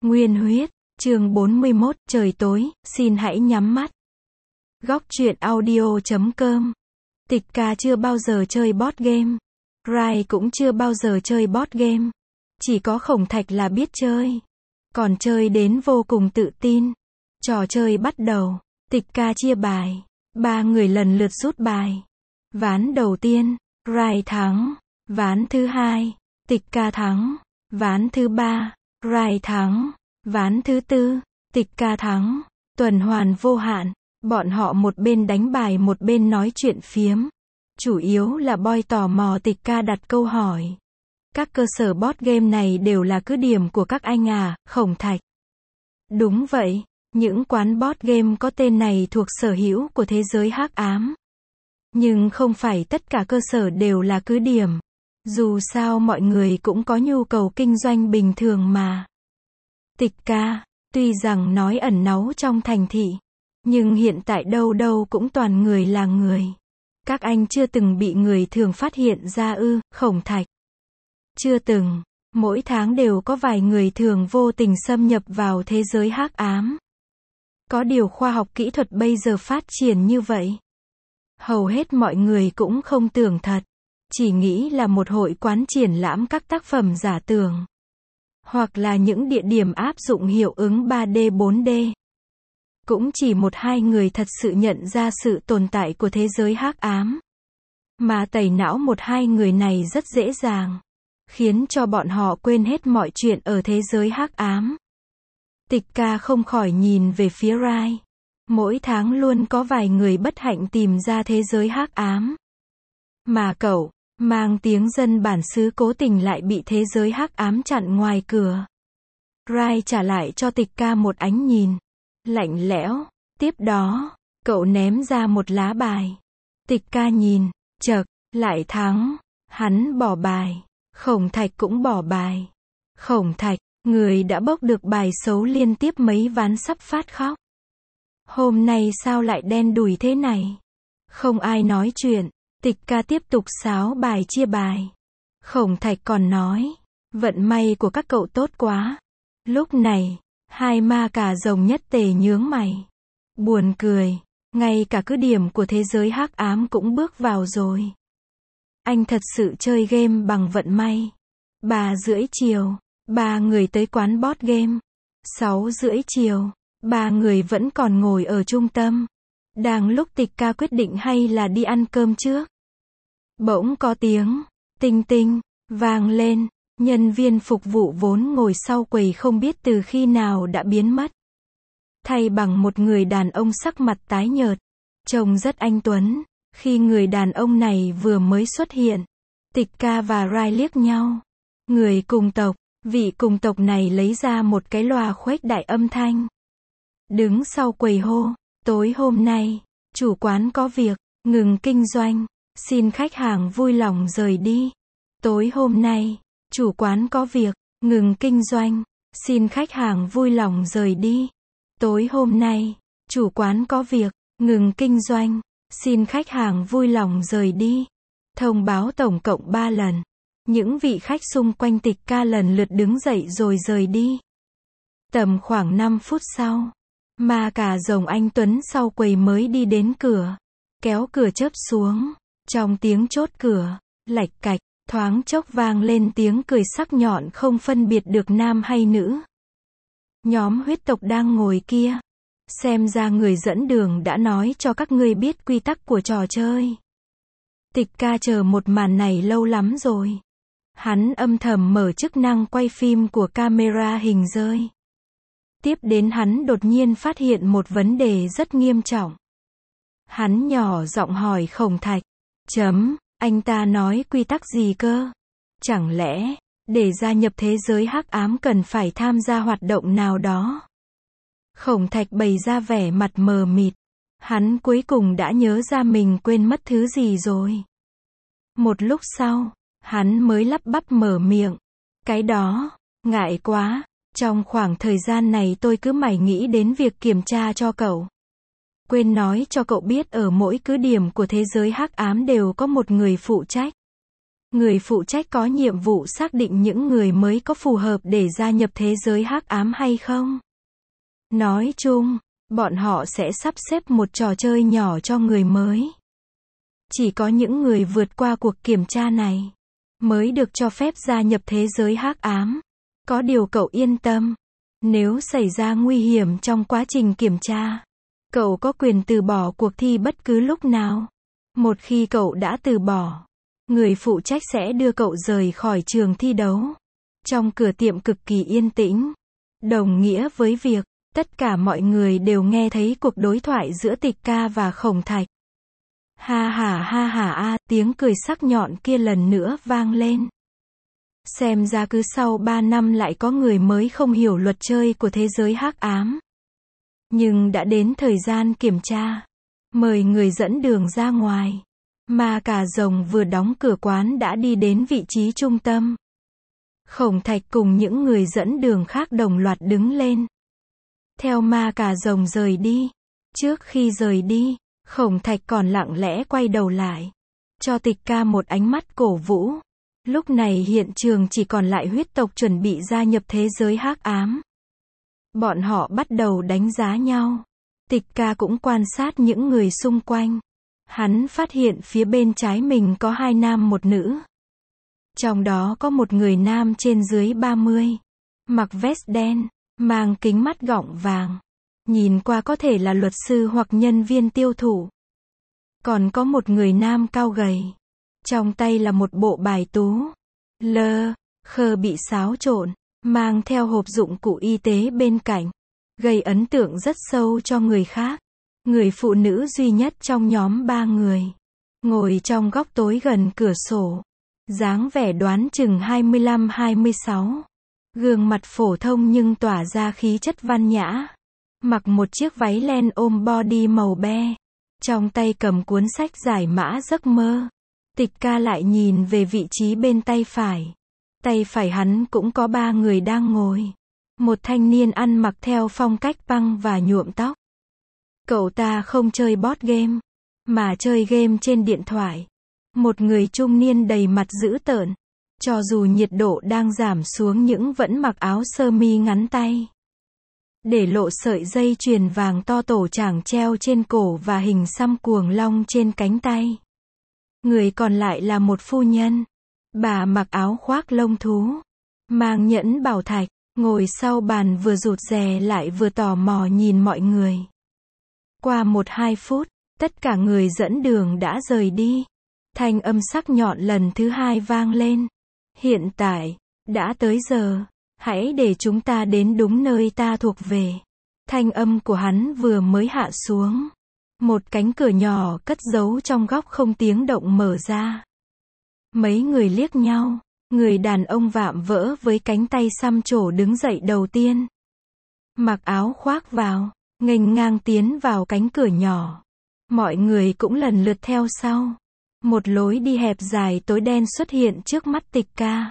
Nguyên huyết, chương 41, trời tối, xin hãy nhắm mắt. Góc truyện audio.com. Tịch ca chưa bao giờ chơi board game. Rai cũng chưa bao giờ chơi board game. Chỉ có Khổng Thạch là biết chơi. Còn chơi đến vô cùng tự tin. Trò chơi bắt đầu. Tịch ca chia bài. Ba người lần lượt rút bài. Ván đầu tiên, Rai thắng. Ván thứ hai, Tịch ca thắng. Ván thứ ba, Rai thắng. Ván thứ tư, Tịch ca thắng. Tuần hoàn vô hạn. Bọn họ một bên đánh bài một bên nói chuyện phiếm. Chủ yếu là Boy tò mò Tịch ca đặt câu hỏi. Các cơ sở board game này đều là cứ điểm của các anh à, Khổng Thạch? Đúng vậy, những quán board game có tên này thuộc sở hữu của thế giới hắc ám. Nhưng không phải tất cả cơ sở đều là cứ điểm. Dù sao mọi người cũng có nhu cầu kinh doanh bình thường mà. Tịch ca, tuy rằng nói ẩn náu trong thành thị, nhưng hiện tại đâu đâu cũng toàn người là người. Các anh chưa từng bị người thường phát hiện ra ư, Khổng Thạch? Chưa từng, mỗi tháng đều có vài người thường vô tình xâm nhập vào thế giới hắc ám. Có điều khoa học kỹ thuật bây giờ phát triển như vậy. Hầu hết mọi người cũng không tưởng thật. Chỉ nghĩ là một hội quán triển lãm các tác phẩm giả tưởng. Hoặc là những địa điểm áp dụng hiệu ứng 3D 4D. Cũng chỉ một hai người thật sự nhận ra sự tồn tại của thế giới hắc ám. Mà tẩy não một hai người này rất dễ dàng. Khiến cho bọn họ quên hết mọi chuyện ở thế giới hắc ám. Tịch ca không khỏi nhìn về phía Rai. Mỗi tháng luôn có vài người bất hạnh tìm ra thế giới hắc ám. Mà cậu, mang tiếng dân bản xứ cố tình lại bị thế giới hắc ám chặn ngoài cửa. Rai trả lại cho Tịch ca một ánh nhìn lạnh lẽo. Tiếp đó, cậu ném ra một lá bài. Tịch ca nhìn, chậc, lại thắng. Hắn bỏ bài. Khổng Thạch cũng bỏ bài. Khổng Thạch, người đã bốc được bài xấu liên tiếp mấy ván sắp phát khóc. Hôm nay sao lại đen đủi thế này? Không ai nói chuyện. Tịch ca tiếp tục sáo bài chia bài. Khổng Thạch còn nói, vận may của các cậu tốt quá. Lúc này, hai ma cà rồng nhất tề nhướng mày. Buồn cười, ngay cả cứ điểm của thế giới hắc ám cũng bước vào rồi. Anh thật sự chơi game bằng vận may. 3:30 chiều, ba người tới quán board game. 6:30 chiều, ba người vẫn còn ngồi ở trung tâm. Đang lúc Tịch ca quyết định hay là đi ăn cơm trước. Bỗng có tiếng tinh tinh vang lên. Nhân viên phục vụ vốn ngồi sau quầy không biết từ khi nào đã biến mất. Thay bằng một người đàn ông sắc mặt tái nhợt. Trông rất anh tuấn. Khi người đàn ông này vừa mới xuất hiện, Tịch ca và Rai liếc nhau. Người cùng tộc, vị cùng tộc này lấy ra một cái loa khuếch đại âm thanh. Đứng sau quầy hô, tối hôm nay, chủ quán có việc, ngừng kinh doanh, xin khách hàng vui lòng rời đi. Tối hôm nay, chủ quán có việc, ngừng kinh doanh, xin khách hàng vui lòng rời đi. Tối hôm nay, chủ quán có việc, ngừng kinh doanh, xin khách hàng vui lòng rời đi. Thông báo tổng cộng 3 lần. Những vị khách xung quanh Tịch ca lần lượt đứng dậy rồi rời đi. Tầm khoảng 5 phút sau, ma cà rồng anh tuấn sau quầy mới đi đến cửa. Kéo cửa chớp xuống. Trong tiếng chốt cửa, lạch cạch, thoáng chốc vang lên tiếng cười sắc nhọn không phân biệt được nam hay nữ. Nhóm huyết tộc đang ngồi kia. Xem ra người dẫn đường đã nói cho các ngươi biết quy tắc của trò chơi. Tịch ca chờ một màn này lâu lắm rồi. Hắn âm thầm mở chức năng quay phim của camera hình rơi. Tiếp đến hắn đột nhiên phát hiện một vấn đề rất nghiêm trọng. Hắn nhỏ giọng hỏi Khổng Thạch. Anh ta nói quy tắc gì cơ? Chẳng lẽ, để gia nhập thế giới hắc ám cần phải tham gia hoạt động nào đó? Khổng Thạch bày ra vẻ mặt mờ mịt. Hắn cuối cùng đã nhớ ra mình quên mất thứ gì rồi. Một lúc sau, hắn mới lắp bắp mở miệng. Cái đó, ngại quá, trong khoảng thời gian này tôi cứ mải nghĩ đến việc kiểm tra cho cậu. Quên nói cho cậu biết ở mỗi cứ điểm của thế giới hắc ám đều có một người phụ trách. Người phụ trách có nhiệm vụ xác định những người mới có phù hợp để gia nhập thế giới hắc ám hay không. Nói chung, bọn họ sẽ sắp xếp một trò chơi nhỏ cho người mới. Chỉ có những người vượt qua cuộc kiểm tra này mới được cho phép gia nhập thế giới hắc ám. Có điều cậu yên tâm, nếu xảy ra nguy hiểm trong quá trình kiểm tra, cậu có quyền từ bỏ cuộc thi bất cứ lúc nào. Một khi cậu đã từ bỏ, người phụ trách sẽ đưa cậu rời khỏi trường thi đấu. Trong cửa tiệm cực kỳ yên tĩnh, đồng nghĩa với việc tất cả mọi người đều nghe thấy cuộc đối thoại giữa Tịch Ca và Khổng Thạch. Ha ha a, tiếng cười sắc nhọn kia lần nữa vang lên. Xem ra cứ sau 3 năm lại có người mới không hiểu luật chơi của thế giới hắc ám. Nhưng đã đến thời gian kiểm tra. Mời người dẫn đường ra ngoài. Ma Cà Rồng vừa đóng cửa quán đã đi đến vị trí trung tâm. Khổng Thạch cùng những người dẫn đường khác đồng loạt đứng lên. Theo Ma Cà Rồng rời đi. Trước khi rời đi, Khổng Thạch còn lặng lẽ quay đầu lại. Cho Tịch Ca một ánh mắt cổ vũ. Lúc này hiện trường chỉ còn lại huyết tộc chuẩn bị gia nhập thế giới hắc ám. Bọn họ bắt đầu đánh giá nhau. Tịch Ca cũng quan sát những người xung quanh. Hắn phát hiện phía bên trái mình có 2 nam một nữ. Trong đó có một người nam trên dưới 30. Mặc vest đen, mang kính mắt gọng vàng. Nhìn qua có thể là luật sư hoặc nhân viên tiêu thụ. Còn có một người nam cao gầy. Trong tay là một bộ bài tú. Khơ bị xáo trộn, mang theo hộp dụng cụ y tế bên cạnh. Gây ấn tượng rất sâu cho người khác. Người phụ nữ duy nhất trong nhóm 3 người. Ngồi trong góc tối gần cửa sổ. Dáng vẻ đoán chừng 25-26. Gương mặt phổ thông nhưng tỏa ra khí chất văn nhã. Mặc một chiếc váy len ôm body màu be. Trong tay cầm cuốn sách giải mã giấc mơ. Tịch Ca lại nhìn về vị trí bên tay phải. Tay phải hắn cũng có 3 người đang ngồi. Một thanh niên ăn mặc theo phong cách punk và nhuộm tóc. Cậu ta không chơi board game, mà chơi game trên điện thoại. Một người trung niên đầy mặt dữ tợn. Cho dù nhiệt độ đang giảm xuống nhưng vẫn mặc áo sơ mi ngắn tay. Để lộ sợi dây chuyền vàng to tổ chảng treo trên cổ và hình xăm cuồng long trên cánh tay. Người còn lại là một phu nhân. Bà mặc áo khoác lông thú. Mang nhẫn bảo thạch. Ngồi sau bàn vừa rụt rè lại vừa tò mò nhìn mọi người. Qua 1-2 phút, tất cả người dẫn đường đã rời đi. Thanh âm sắc nhọn lần thứ 2 vang lên. Hiện tại, đã tới giờ. Hãy để chúng ta đến đúng nơi ta thuộc về. Thanh âm của hắn vừa mới hạ xuống. Một cánh cửa nhỏ cất giấu trong góc không tiếng động mở ra. Mấy người liếc nhau. Người đàn ông vạm vỡ với cánh tay xăm trổ đứng dậy đầu tiên. Mặc áo khoác vào, nghênh ngang tiến vào cánh cửa nhỏ. Mọi người cũng lần lượt theo sau. Một lối đi hẹp dài tối đen xuất hiện trước mắt Tịch Ca.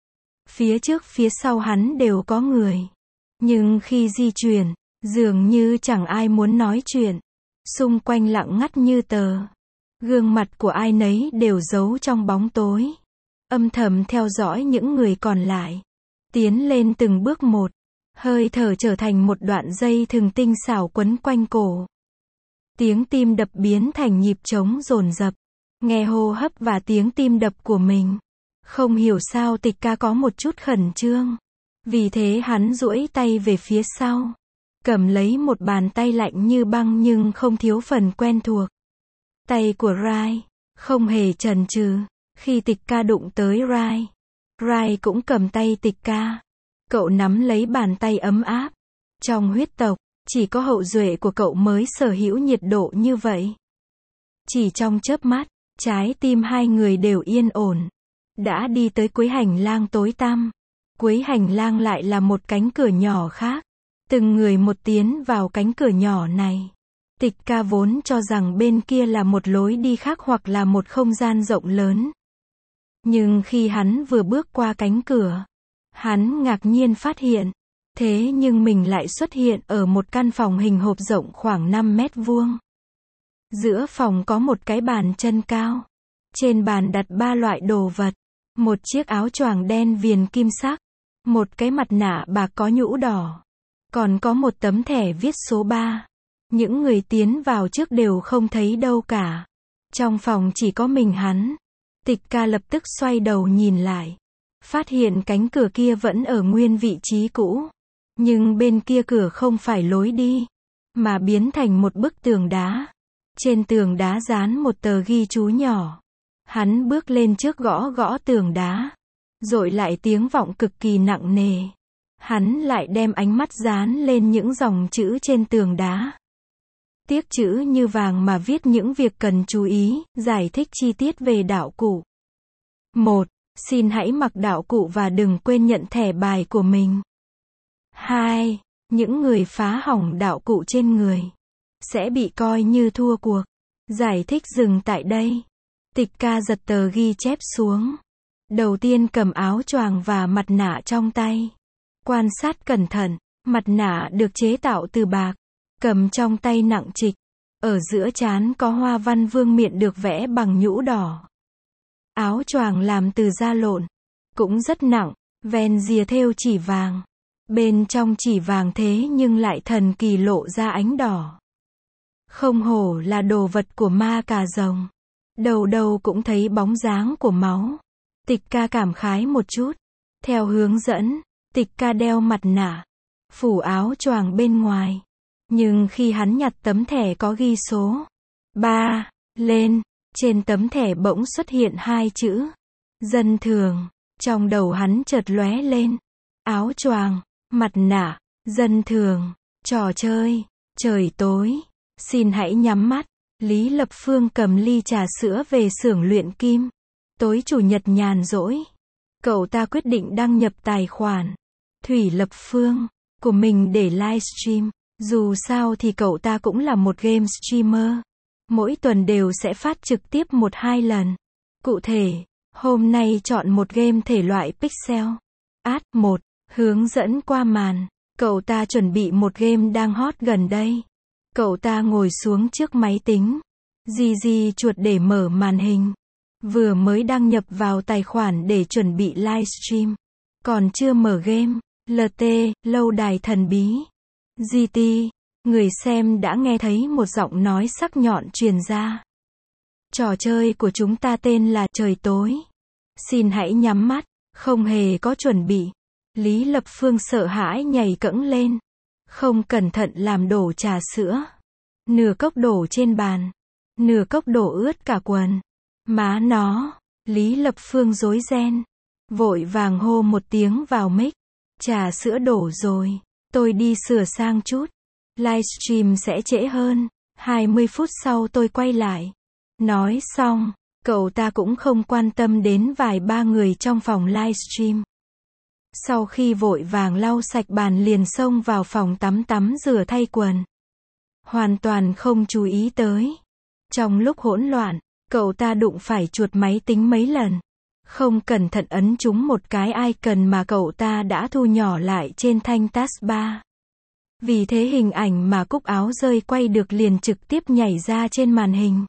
Phía trước phía sau hắn đều có người. Nhưng khi di chuyển, dường như chẳng ai muốn nói chuyện. Xung quanh lặng ngắt như tờ. Gương mặt của ai nấy đều giấu trong bóng tối. Âm thầm theo dõi những người còn lại. Tiến lên từng bước một. Hơi thở trở thành một đoạn dây thừng tinh xảo quấn quanh cổ. Tiếng tim đập biến thành nhịp trống dồn dập. Nghe hô hấp và tiếng tim đập của mình. Không hiểu sao Tịch Ca có một chút khẩn trương. Vì thế hắn duỗi tay về phía sau. Cầm lấy một bàn tay lạnh như băng nhưng không thiếu phần quen thuộc. Tay của Rai. Không hề chần chừ. Khi Tịch Ca đụng tới Rai. Rai cũng cầm tay Tịch Ca. Cậu nắm lấy bàn tay ấm áp. Trong huyết tộc, chỉ có hậu duệ của cậu mới sở hữu nhiệt độ như vậy. Chỉ trong chớp mắt, trái tim hai người đều yên ổn. Đã đi tới cuối hành lang tối tăm. Cuối hành lang lại là một cánh cửa nhỏ khác. Từng người một tiến vào cánh cửa nhỏ này. Tịch Ca vốn cho rằng bên kia là một lối đi khác hoặc là một không gian rộng lớn. Nhưng khi hắn vừa bước qua cánh cửa, hắn ngạc nhiên phát hiện. Thế nhưng mình lại xuất hiện ở một căn phòng hình hộp rộng khoảng 5 mét vuông. Giữa phòng có một cái bàn chân cao. Trên bàn đặt 3 loại đồ vật. một chiếc áo choàng đen viền kim sắc, một cái mặt nạ bạc có nhũ đỏ, còn có một tấm thẻ viết số 3. Những người tiến vào trước đều không thấy đâu cả. Trong phòng chỉ có mình hắn. Tịch Ca lập tức xoay đầu nhìn lại. Phát hiện cánh cửa kia vẫn ở nguyên vị trí cũ. Nhưng bên kia cửa không phải lối đi, mà biến thành một bức tường đá. Trên tường đá dán một tờ ghi chú nhỏ. Hắn bước lên trước gõ gõ tường đá. Rồi lại tiếng vọng cực kỳ nặng nề. Hắn lại đem ánh mắt dán lên những dòng chữ trên tường đá. Tiếc chữ như vàng mà viết những việc cần chú ý, giải thích chi tiết về đạo cụ. 1. Xin hãy mặc đạo cụ và đừng quên nhận thẻ bài của mình. 2. Những người phá hỏng đạo cụ trên người sẽ bị coi như thua cuộc. Giải thích dừng tại đây. Tịch Ca giật tờ ghi chép xuống. Đầu tiên cầm áo choàng và mặt nạ trong tay. Quan sát cẩn thận, mặt nạ được chế tạo từ bạc, cầm trong tay nặng trịch. Ở giữa trán có hoa văn vương miện được vẽ bằng nhũ đỏ. Áo choàng làm từ da lộn, cũng rất nặng, ven rìa thêu chỉ vàng. Bên trong chỉ vàng thế nhưng lại thần kỳ lộ ra ánh đỏ. Không hổ là đồ vật của ma cà rồng. Đầu đầu cũng thấy bóng dáng của máu. Tịch Ca cảm khái một chút. Theo hướng dẫn, Tịch Ca đeo mặt nạ, phủ áo choàng bên ngoài. Nhưng khi hắn nhặt tấm thẻ có ghi số 3 lên, trên tấm thẻ bỗng xuất hiện 2 chữ dân thường. Trong đầu hắn chợt lóe lên. Áo choàng, mặt nạ, dân thường, trò chơi, trời tối, xin hãy nhắm mắt. Lý Lập Phương cầm ly trà sữa về xưởng luyện kim. Tối chủ nhật nhàn rỗi, cậu ta quyết định đăng nhập tài khoản Thủy Lập Phương của mình để livestream. Dù sao thì cậu ta cũng là một game streamer. Mỗi tuần đều sẽ phát trực tiếp 1-2 lần. Cụ thể, hôm nay chọn một game thể loại pixel art 1, hướng dẫn qua màn. Cậu ta chuẩn bị một game đang hot gần đây. Cậu ta ngồi xuống trước máy tính, di chuột để mở màn hình. Vừa mới đăng nhập vào tài khoản để chuẩn bị livestream. Còn chưa mở game, LT, lâu đài thần bí. GT, người xem đã nghe thấy một giọng nói sắc nhọn truyền ra. Trò chơi của chúng ta tên là trời tối. Xin hãy nhắm mắt, không hề có chuẩn bị. Lý Lập Phương sợ hãi nhảy cẫng lên. Không cẩn thận làm đổ trà sữa. Nửa cốc đổ trên bàn. Nửa cốc đổ ướt cả quần. Má nó, Lý Lập Phương rối ren. Vội vàng hô một tiếng vào mic. Trà sữa đổ rồi. Tôi đi sửa sang chút. Livestream sẽ trễ hơn. 20 phút sau tôi quay lại. Nói xong, cậu ta cũng không quan tâm đến vài ba người trong phòng livestream. Sau khi vội vàng lau sạch bàn liền xông vào phòng tắm rửa thay quần. Hoàn toàn không chú ý tới. Trong lúc hỗn loạn, cậu ta đụng phải chuột máy tính mấy lần. Không cẩn thận ấn trúng một cái icon mà cậu ta đã thu nhỏ lại trên thanh taskbar. Vì thế hình ảnh mà cúc áo rơi quay được liền trực tiếp nhảy ra trên màn hình.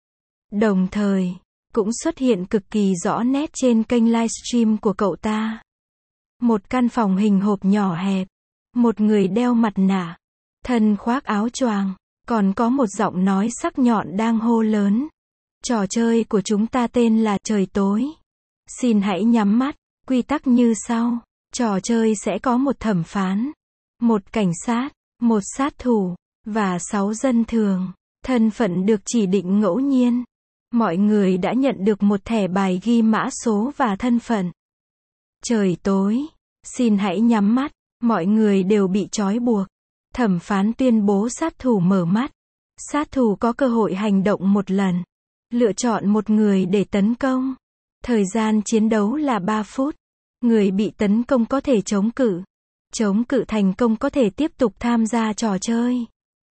Đồng thời, cũng xuất hiện cực kỳ rõ nét trên kênh livestream của cậu ta. Một căn phòng hình hộp nhỏ hẹp. Một người đeo mặt nạ. Thân khoác áo choàng. Còn có một giọng nói sắc nhọn đang hô lớn. Trò chơi của chúng ta tên là trời tối. Xin hãy nhắm mắt. Quy tắc như sau. Trò chơi sẽ có một thẩm phán, một cảnh sát, một sát thủ, và 6 dân thường. Thân phận được chỉ định ngẫu nhiên. Mọi người đã nhận được một thẻ bài ghi mã số và thân phận. Trời tối. Xin hãy nhắm mắt. Mọi người đều bị trói buộc. Thẩm phán tuyên bố sát thủ mở mắt. Sát thủ có cơ hội hành động một lần. Lựa chọn một người để tấn công. Thời gian chiến đấu là 3 phút. Người bị tấn công có thể chống cự. Chống cự thành công có thể tiếp tục tham gia trò chơi.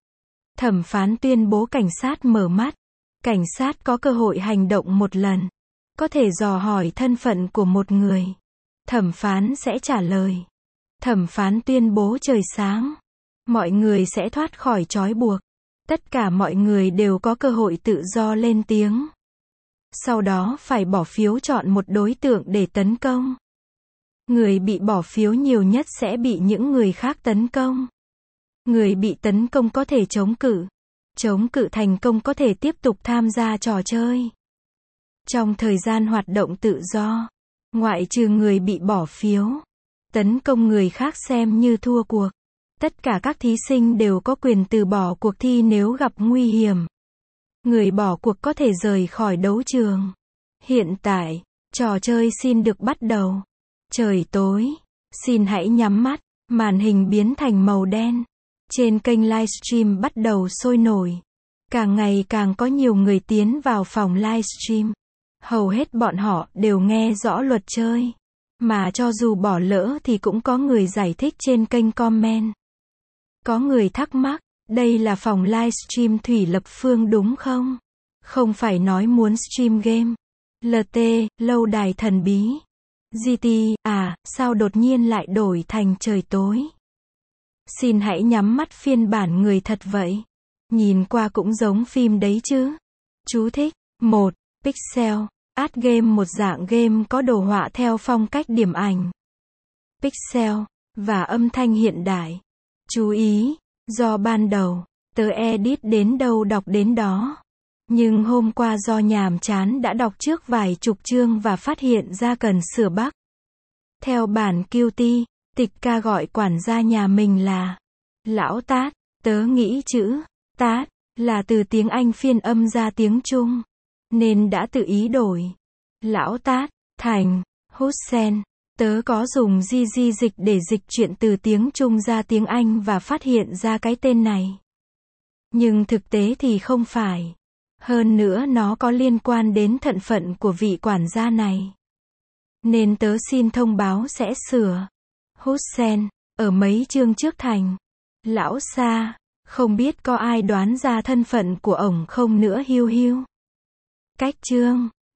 Thẩm phán tuyên bố cảnh sát mở mắt. Cảnh sát có cơ hội hành động một lần. Có thể dò hỏi thân phận của một người. Thẩm phán sẽ trả lời. Thẩm phán tuyên bố trời sáng. Mọi người sẽ thoát khỏi trói buộc. Tất cả mọi người đều có cơ hội tự do lên tiếng. Sau đó phải bỏ phiếu chọn một đối tượng để tấn công. Người bị bỏ phiếu nhiều nhất sẽ bị những người khác tấn công. Người bị tấn công có thể chống cự. Chống cự thành công có thể tiếp tục tham gia trò chơi. Trong thời gian hoạt động tự do, ngoại trừ người bị bỏ phiếu, tấn công người khác xem như thua cuộc. Tất cả các thí sinh đều có quyền từ bỏ cuộc thi nếu gặp nguy hiểm. Người bỏ cuộc có thể rời khỏi đấu trường. Hiện tại, trò chơi xin được bắt đầu. Trời tối, xin hãy nhắm mắt, màn hình biến thành màu đen. Trên kênh livestream bắt đầu sôi nổi. Càng ngày càng có nhiều người tiến vào phòng livestream. Hầu hết bọn họ đều nghe rõ luật chơi. Mà cho dù bỏ lỡ thì cũng có người giải thích trên kênh comment. Có người thắc mắc, đây là phòng livestream Thủy Lập Phương đúng không? Không phải nói muốn stream game. LT, lâu đài thần bí. GT, sao đột nhiên lại đổi thành trời tối? Xin hãy nhắm mắt phiên bản người thật vậy. Nhìn qua cũng giống phim đấy chứ. Chú thích. 1. Pixel Art game, một dạng game có đồ họa theo phong cách điểm ảnh pixel và âm thanh hiện đại. Chú ý, do ban đầu tớ edit đến đâu đọc đến đó. Nhưng hôm qua do nhàm chán đã đọc trước vài chục chương và phát hiện ra cần sửa bug. Theo bản Qt, Tịch Ca gọi quản gia nhà mình là Lão Tát. Tớ nghĩ chữ Tát là từ tiếng Anh phiên âm ra tiếng Trung, nên đã tự ý đổi Lão Tát thành Hussein. Tớ có dùng GG dịch để dịch chuyện từ tiếng Trung ra tiếng Anh và phát hiện ra cái tên này. Nhưng thực tế thì không phải. Hơn nữa nó có liên quan đến thân phận của vị quản gia này. Nên tớ xin thông báo sẽ sửa Hussein ở mấy chương trước thành Lão Sa. Không biết có ai đoán ra thân phận của ổng không nữa hiu hiu. Cách chương